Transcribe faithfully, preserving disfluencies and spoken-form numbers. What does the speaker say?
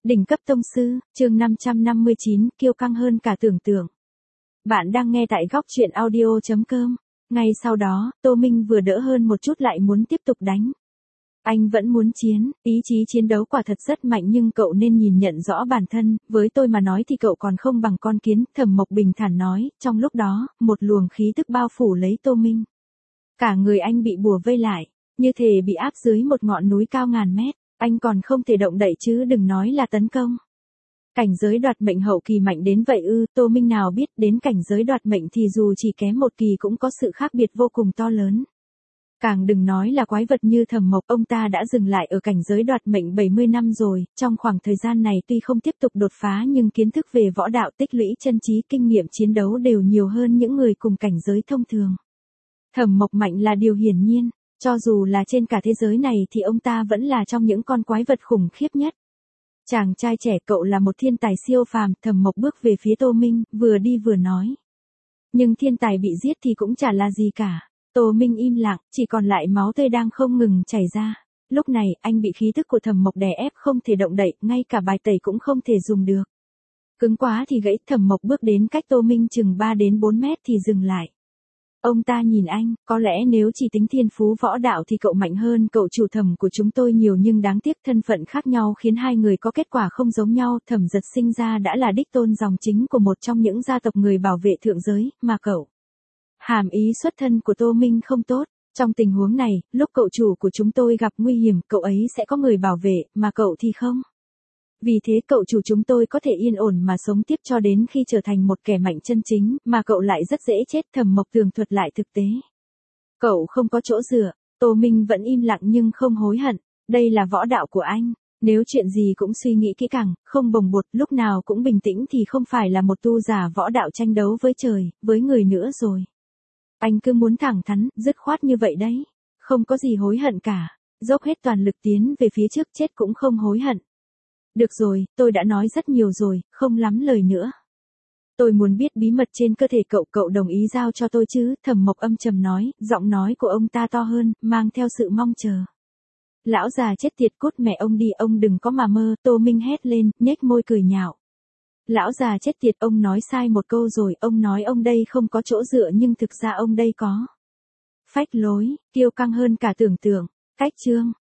Đỉnh cấp tông sư, chương năm trăm năm mươi chín, kiêu căng hơn cả tưởng tượng. Bạn đang nghe tại góc truyện audio chấm com. Ngay sau đó, Tô Minh vừa đỡ hơn một chút lại muốn tiếp tục đánh. Anh vẫn muốn chiến, ý chí chiến đấu quả thật rất mạnh nhưng cậu nên nhìn nhận rõ bản thân, với tôi mà nói thì cậu còn không bằng con kiến, Thẩm Mộc bình thản nói, trong lúc đó, một luồng khí tức bao phủ lấy Tô Minh. Cả người anh bị bùa vây lại, như thể bị áp dưới một ngọn núi cao ngàn mét. Anh còn không thể động đậy chứ đừng nói là tấn công. Cảnh giới đoạt mệnh hậu kỳ mạnh đến vậy ư? Tô Minh nào biết đến cảnh giới đoạt mệnh thì dù chỉ kém một kỳ cũng có sự khác biệt vô cùng to lớn. Càng đừng nói là quái vật như Thẩm Mộc, ông ta đã dừng lại ở cảnh giới đoạt mệnh bảy mươi năm rồi, trong khoảng thời gian này tuy không tiếp tục đột phá nhưng kiến thức về võ đạo, tích lũy chân trí, kinh nghiệm chiến đấu đều nhiều hơn những người cùng cảnh giới thông thường. Thẩm Mộc mạnh là điều hiển nhiên. Cho dù là trên cả thế giới này thì ông ta vẫn là trong những con quái vật khủng khiếp nhất. Chàng trai trẻ, cậu là một thiên tài siêu phàm, Thẩm Mộc bước về phía Tô Minh, vừa đi vừa nói. Nhưng thiên tài bị giết thì cũng chả là gì cả. Tô Minh im lặng, chỉ còn lại máu tươi đang không ngừng chảy ra. Lúc này, anh bị khí tức của Thẩm Mộc đè ép không thể động đậy, ngay cả bài tẩy cũng không thể dùng được. Cứng quá thì gãy, Thẩm Mộc bước đến cách Tô Minh chừng ba đến bốn mét thì dừng lại. Ông ta nhìn anh, có lẽ nếu chỉ tính thiên phú võ đạo thì cậu mạnh hơn cậu chủ Thẩm của chúng tôi nhiều nhưng đáng tiếc thân phận khác nhau khiến hai người có kết quả không giống nhau. Thẩm Giật sinh ra đã là đích tôn dòng chính của một trong những gia tộc người bảo vệ thượng giới, mà cậu. Hàm ý xuất thân của Tô Minh không tốt. Trong tình huống này, lúc cậu chủ của chúng tôi gặp nguy hiểm, cậu ấy sẽ có người bảo vệ, mà cậu thì không. Vì thế cậu chủ chúng tôi có thể yên ổn mà sống tiếp cho đến khi trở thành một kẻ mạnh chân chính, mà cậu lại rất dễ chết. Thẩm Mộc tường thuật lại thực tế. Cậu không có chỗ dựa. Tô Minh vẫn im lặng nhưng không hối hận. Đây là võ đạo của anh. Nếu chuyện gì cũng suy nghĩ kỹ càng, không bồng bột, lúc nào cũng bình tĩnh thì không phải là một tu giả võ đạo tranh đấu với trời, với người nữa rồi. Anh cứ muốn thẳng thắn, dứt khoát như vậy đấy. Không có gì hối hận cả. Dốc hết toàn lực tiến về phía trước, chết cũng không hối hận. Được rồi, tôi đã nói rất nhiều rồi, không lắm lời nữa. Tôi muốn biết bí mật trên cơ thể cậu, cậu đồng ý giao cho tôi chứ? Thẩm Mộc âm trầm nói, giọng nói của ông ta to hơn, mang theo sự mong chờ. Lão già chết tiệt, cút mẹ ông đi, ông đừng có mà mơ. Tô Minh hét lên, nhếch môi cười nhạo. Lão già chết tiệt, ông nói sai một câu rồi, ông nói ông đây không có chỗ dựa nhưng thực ra ông đây có. Phách lối, kiêu căng hơn cả tưởng tượng. Cách chương.